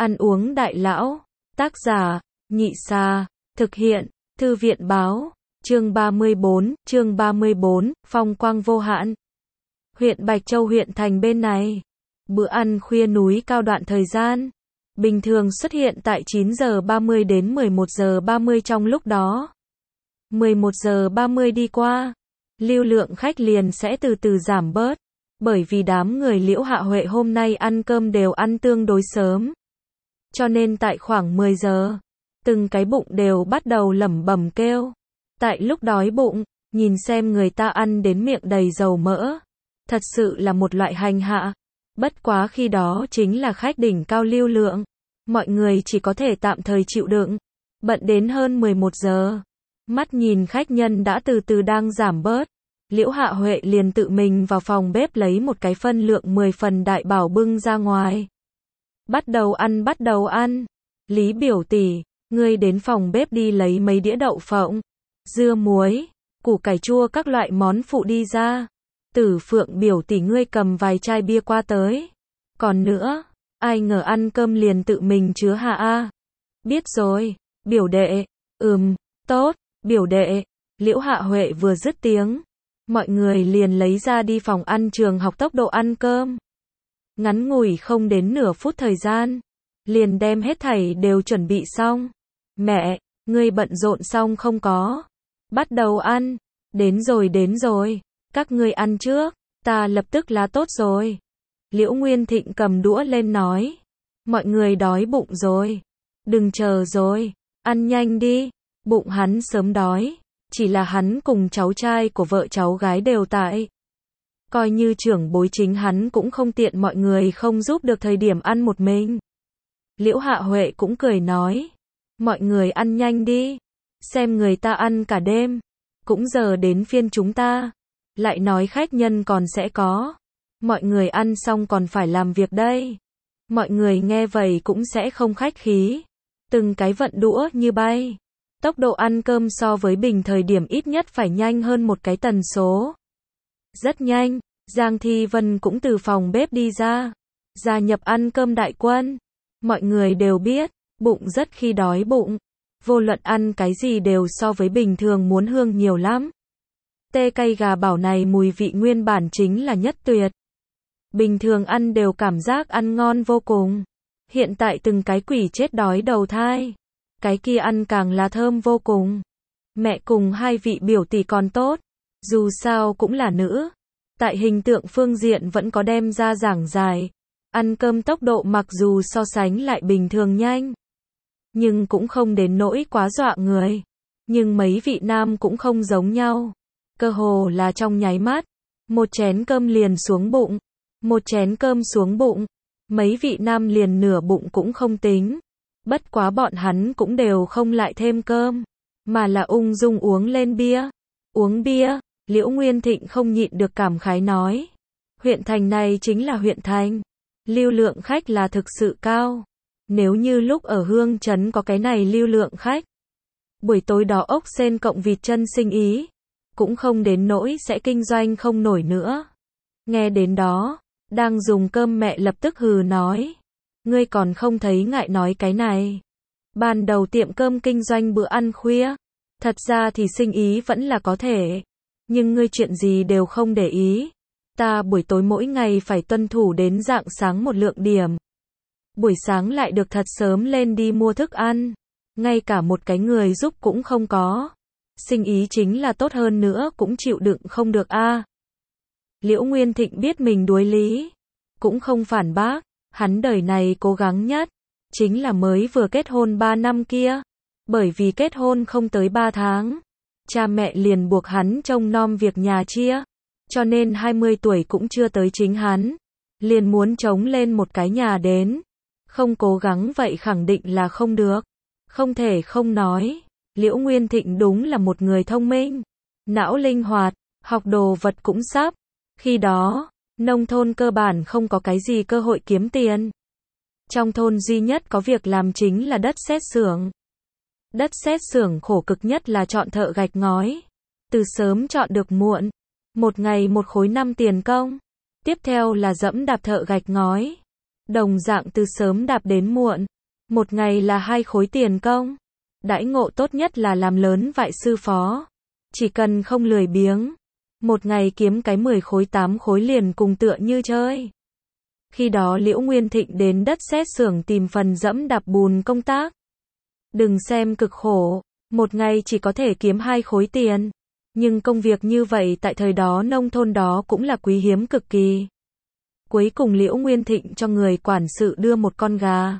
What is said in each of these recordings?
Ăn uống đại lão. Tác giả, Nhị Sa. Thực hiện, Thư viện báo. Chương 34, phong quang vô hạn. Huyện Bạch Châu huyện thành bên này. Bữa ăn khuya núi cao đoạn thời gian. Bình thường xuất hiện tại 9 giờ 30 đến 11 giờ 30 trong lúc đó. 11 giờ 30 đi qua, lưu lượng khách liền sẽ từ từ giảm bớt. Bởi vì đám người Liễu Hạ Huệ hôm nay ăn cơm đều ăn tương đối sớm. Cho nên tại khoảng 10 giờ, từng cái bụng đều bắt đầu lẩm bẩm kêu. Tại lúc đói bụng, nhìn xem người ta ăn đến miệng đầy dầu mỡ. Thật sự là một loại hành hạ. Bất quá khi đó chính là khách đỉnh cao lưu lượng. Mọi người chỉ có thể tạm thời chịu đựng. Bận đến hơn 11 giờ. Mắt nhìn khách nhân đã từ từ đang giảm bớt. Liễu Hạ Huệ liền tự mình vào phòng bếp lấy một cái phân lượng 10 phần đại bảo bưng ra ngoài. Bắt đầu ăn. Lý biểu tỷ, ngươi đến phòng bếp đi lấy mấy đĩa đậu phộng, dưa muối, củ cải chua các loại món phụ đi ra. Tử Phượng biểu tỷ ngươi cầm vài chai bia qua tới. Còn nữa, ai ngờ ăn cơm liền tự mình chứa hạ a. Biết rồi, biểu đệ. Tốt, biểu đệ. Liễu Hạ Huệ vừa dứt tiếng, mọi người liền lấy ra đi phòng ăn trường học tốc độ ăn cơm. Ngắn ngủi không đến nửa phút thời gian, liền đem hết thảy đều chuẩn bị xong. Mẹ, ngươi bận rộn xong không có? Bắt đầu ăn. Đến rồi. Các ngươi ăn trước, ta lập tức là tốt rồi. Liễu Nguyên Thịnh cầm đũa lên nói. Mọi người đói bụng rồi. Đừng chờ rồi, ăn nhanh đi. Bụng hắn sớm đói, chỉ là hắn cùng cháu trai của vợ cháu gái đều tại. Coi như trưởng bối chính hắn cũng không tiện mọi người không giúp được thời điểm ăn một mình. Liễu Hạ Huệ cũng cười nói. Mọi người ăn nhanh đi. Xem người ta ăn cả đêm. Cũng giờ đến phiên chúng ta. Lại nói khách nhân còn sẽ có. Mọi người ăn xong còn phải làm việc đây. Mọi người nghe vậy cũng sẽ không khách khí. Từng cái vận đũa như bay. Tốc độ ăn cơm so với bình thời điểm ít nhất phải nhanh hơn một cái tần số. Rất nhanh, Giang Thi Vân cũng từ phòng bếp đi ra. Gia nhập ăn cơm đại quân. Mọi người đều biết, bụng rất khi đói bụng. Vô luận ăn cái gì đều so với bình thường muốn hương nhiều lắm. Tê cay gà bảo này mùi vị nguyên bản chính là nhất tuyệt. Bình thường ăn đều cảm giác ăn ngon vô cùng. Hiện tại từng cái quỷ chết đói đầu thai. Cái kia ăn càng là thơm vô cùng. Mẹ cùng hai vị biểu tỷ còn tốt. Dù sao cũng là nữ. Tại hình tượng phương diện vẫn có đem ra giảng giải. Ăn cơm tốc độ mặc dù so sánh lại bình thường nhanh. Nhưng cũng không đến nỗi quá dọa người. Nhưng mấy vị nam cũng không giống nhau. Cơ hồ là trong nháy mắt. Một chén cơm liền xuống bụng. Một chén cơm xuống bụng. Mấy vị nam liền nửa bụng cũng không tính. Bất quá bọn hắn cũng đều không lại thêm cơm. Mà là ung dung uống lên bia. Uống bia, Liễu Nguyên Thịnh không nhịn được cảm khái nói. Huyện thành này chính là huyện thành. Lưu lượng khách là thực sự cao. Nếu như lúc ở Hương Trấn có cái này lưu lượng khách. Buổi tối đó ốc sên cộng vịt chân sinh ý. Cũng không đến nỗi sẽ kinh doanh không nổi nữa. Nghe đến đó, đang dùng cơm mẹ lập tức hừ nói. Ngươi còn không thấy ngại nói cái này. Ban đầu tiệm cơm kinh doanh bữa ăn khuya. Thật ra thì sinh ý vẫn là có thể. Nhưng ngươi chuyện gì đều không để ý. Ta buổi tối mỗi ngày phải tuân thủ đến rạng sáng một lượng điểm. Buổi sáng lại được thật sớm lên đi mua thức ăn. Ngay cả một cái người giúp cũng không có. Sinh ý chính là tốt hơn nữa cũng chịu đựng không được a. Liễu Nguyên Thịnh biết mình đuối lý. Cũng không phản bác. Hắn đời này cố gắng nhất. Chính là mới vừa kết hôn 3 năm kia. Bởi vì kết hôn không tới 3 tháng. Cha mẹ liền buộc hắn trông nom việc nhà chia. Cho nên 20 tuổi cũng chưa tới chính hắn. Liền muốn trống lên một cái nhà đến. Không cố gắng vậy khẳng định là không được. Không thể không nói. Liễu Nguyên Thịnh đúng là một người thông minh. Não linh hoạt. Học đồ vật cũng sắp. Khi đó, nông thôn cơ bản không có cái gì cơ hội kiếm tiền. Trong thôn duy nhất có việc làm chính là đất sét xưởng. Đất sét xưởng khổ cực nhất là chọn thợ gạch ngói. Từ sớm chọn được muộn. Một ngày một khối 5 tiền công. Tiếp theo là dẫm đạp thợ gạch ngói. Đồng dạng từ sớm đạp đến muộn. Một ngày là 2 khối tiền công. Đãi ngộ tốt nhất là làm lớn vại sư phó. Chỉ cần không lười biếng. Một ngày kiếm cái 10 khối 8 khối liền cùng tựa như chơi. Khi đó Liễu Nguyên Thịnh đến đất sét xưởng tìm phần dẫm đạp bùn công tác. Đừng xem cực khổ, một ngày chỉ có thể kiếm 2 khối tiền. Nhưng công việc như vậy tại thời đó nông thôn đó cũng là quý hiếm cực kỳ. Cuối cùng Liễu Nguyên Thịnh cho người quản sự đưa một con gà.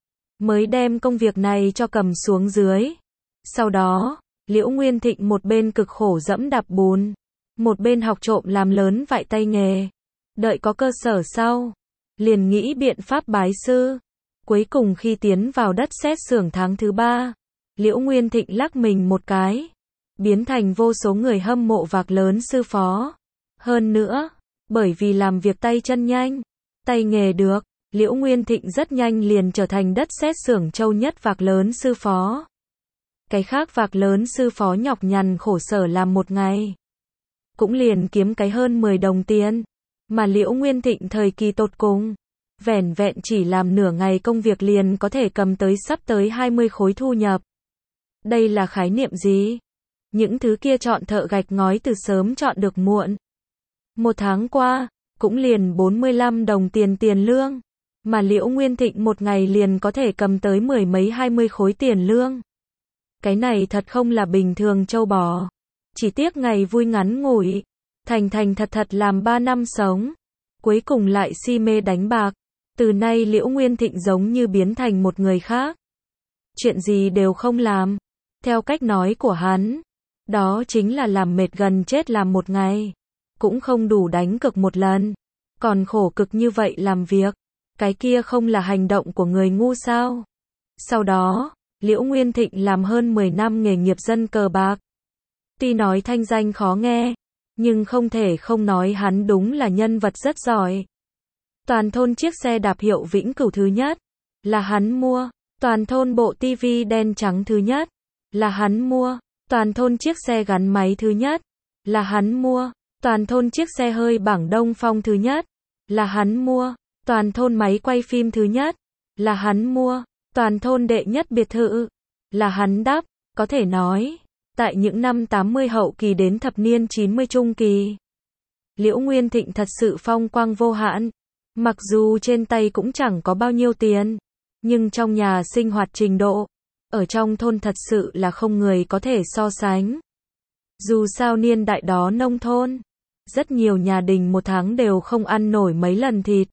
Mới đem công việc này cho cầm xuống dưới. Sau đó, Liễu Nguyên Thịnh một bên cực khổ dẫm đạp bùn, một bên học trộm làm lớn vại tay nghề. Đợi có cơ sở sau, liền nghĩ biện pháp bái sư. Cuối cùng khi tiến vào đất sét xưởng tháng thứ 3, Liễu Nguyên Thịnh lắc mình một cái, biến thành vô số người hâm mộ vạc lớn sư phó. Hơn nữa, bởi vì làm việc tay chân nhanh, tay nghề được, Liễu Nguyên Thịnh rất nhanh liền trở thành đất sét xưởng châu nhất vạc lớn sư phó. Cái khác vạc lớn sư phó nhọc nhằn khổ sở làm một ngày, cũng liền kiếm cái hơn 10 đồng tiền. Mà Liễu Nguyên Thịnh thời kỳ tột cùng, vẻn vẹn chỉ làm nửa ngày công việc liền có thể cầm tới sắp tới 20 khối thu nhập. Đây là khái niệm gì? Những thứ kia chọn thợ gạch ngói từ sớm chọn được muộn. Một tháng qua, cũng liền 45 đồng tiền lương. Mà Liễu Nguyên Thịnh một ngày liền có thể cầm tới 10 mấy 20 khối tiền lương. Cái này thật không là bình thường trâu bò. Chỉ tiếc ngày vui ngắn ngủi. Thành thật làm 3 năm sống. Cuối cùng lại si mê đánh bạc. Từ nay Liễu Nguyên Thịnh giống như biến thành một người khác. Chuyện gì đều không làm. Theo cách nói của hắn, đó chính là làm mệt gần chết làm một ngày. Cũng không đủ đánh cược một lần. Còn khổ cực như vậy làm việc. Cái kia không là hành động của người ngu sao? Sau đó, Liễu Nguyên Thịnh làm hơn 10 năm nghề nghiệp dân cờ bạc. Tuy nói thanh danh khó nghe, nhưng không thể không nói hắn đúng là nhân vật rất giỏi. Toàn thôn chiếc xe đạp hiệu Vĩnh Cửu thứ nhất, là hắn mua. Toàn thôn bộ tivi đen trắng thứ nhất, là hắn mua. Toàn thôn chiếc xe gắn máy thứ nhất, là hắn mua. Toàn thôn chiếc xe hơi bảng Đông Phong thứ nhất, là hắn mua. Toàn thôn máy quay phim thứ nhất, là hắn mua. Toàn thôn đệ nhất biệt thự, là hắn đắp. Có thể nói, tại những năm 80 hậu kỳ đến thập niên 90 trung kỳ, Liễu Nguyên Thịnh thật sự phong quang vô hạn. Mặc dù trên tay cũng chẳng có bao nhiêu tiền, nhưng trong nhà sinh hoạt trình độ, ở trong thôn thật sự là không người có thể so sánh. Dù sao niên đại đó nông thôn, rất nhiều nhà đình một tháng đều không ăn nổi mấy lần thịt.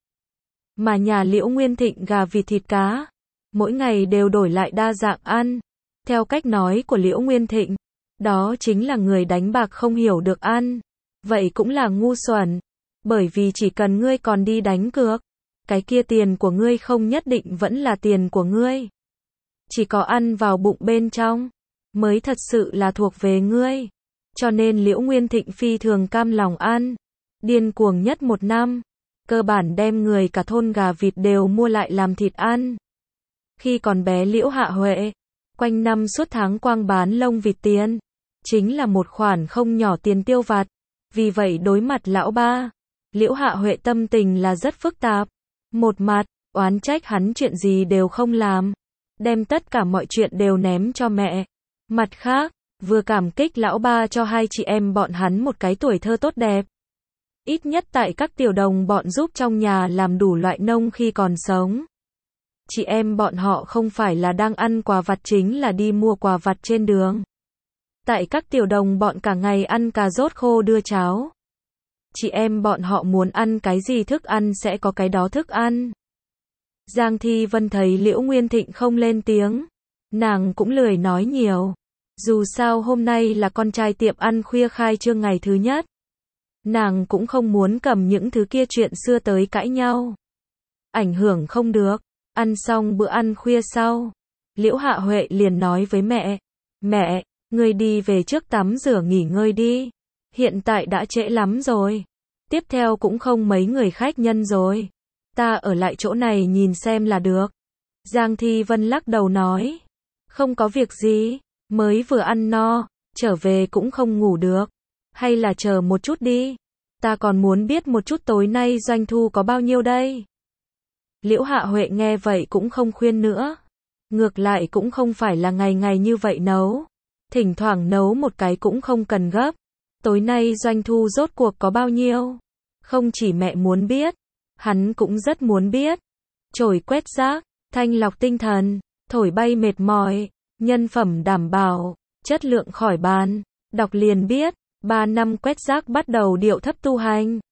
Mà nhà Liễu Nguyên Thịnh gà vịt thịt cá, mỗi ngày đều đổi lại đa dạng ăn. Theo cách nói của Liễu Nguyên Thịnh, đó chính là người đánh bạc không hiểu được ăn. Vậy cũng là ngu xuẩn. Bởi vì chỉ cần ngươi còn đi đánh cược, cái kia tiền của ngươi không nhất định vẫn là tiền của ngươi. Chỉ có ăn vào bụng bên trong, mới thật sự là thuộc về ngươi. Cho nên Liễu Nguyên Thịnh phi thường cam lòng ăn. Điên cuồng nhất một năm, cơ bản đem người cả thôn gà vịt đều mua lại làm thịt ăn. Khi còn bé Liễu Hạ Huệ, quanh năm suốt tháng quang bán lông vịt tiền, chính là một khoản không nhỏ tiền tiêu vặt. Vì vậy đối mặt lão ba, Liễu Hạ Huệ tâm tình là rất phức tạp. Một mặt, oán trách hắn chuyện gì đều không làm, đem tất cả mọi chuyện đều ném cho mẹ. Mặt khác, vừa cảm kích lão ba cho hai chị em bọn hắn một cái tuổi thơ tốt đẹp. Ít nhất tại các tiểu đồng bọn giúp trong nhà làm đủ loại nông khi còn sống. Chị em bọn họ không phải là đang ăn quà vặt chính là đi mua quà vặt trên đường. Tại các tiểu đồng bọn cả ngày ăn cà rốt khô đưa cháo. Chị em bọn họ muốn ăn cái gì thức ăn sẽ có cái đó thức ăn. Giang Thi Vân thấy Liễu Nguyên Thịnh không lên tiếng, nàng cũng lười nói nhiều. Dù sao hôm nay là con trai tiệm ăn khuya khai trương ngày thứ nhất. Nàng cũng không muốn cầm những thứ kia chuyện xưa tới cãi nhau. Ảnh hưởng không được. Ăn xong bữa ăn khuya sau, Liễu Hạ Huệ liền nói với mẹ, mẹ, ngươi đi về trước tắm rửa nghỉ ngơi đi. Hiện tại đã trễ lắm rồi. Tiếp theo cũng không mấy người khách nhân rồi. Ta ở lại chỗ này nhìn xem là được. Giang Thi Vân lắc đầu nói, không có việc gì, mới vừa ăn no, trở về cũng không ngủ được. Hay là chờ một chút đi. Ta còn muốn biết một chút tối nay doanh thu có bao nhiêu đây. Liễu Hạ Huệ nghe vậy cũng không khuyên nữa. Ngược lại cũng không phải là ngày ngày như vậy nấu. Thỉnh thoảng nấu một cái cũng không cần gấp. Tối nay doanh thu rốt cuộc có bao nhiêu? Không chỉ mẹ muốn biết, hắn cũng rất muốn biết. Chổi quét rác, thanh lọc tinh thần, thổi bay mệt mỏi, nhân phẩm đảm bảo, chất lượng khỏi bàn. Đọc liền biết, 3 năm quét rác bắt đầu điệu thấp tu hành.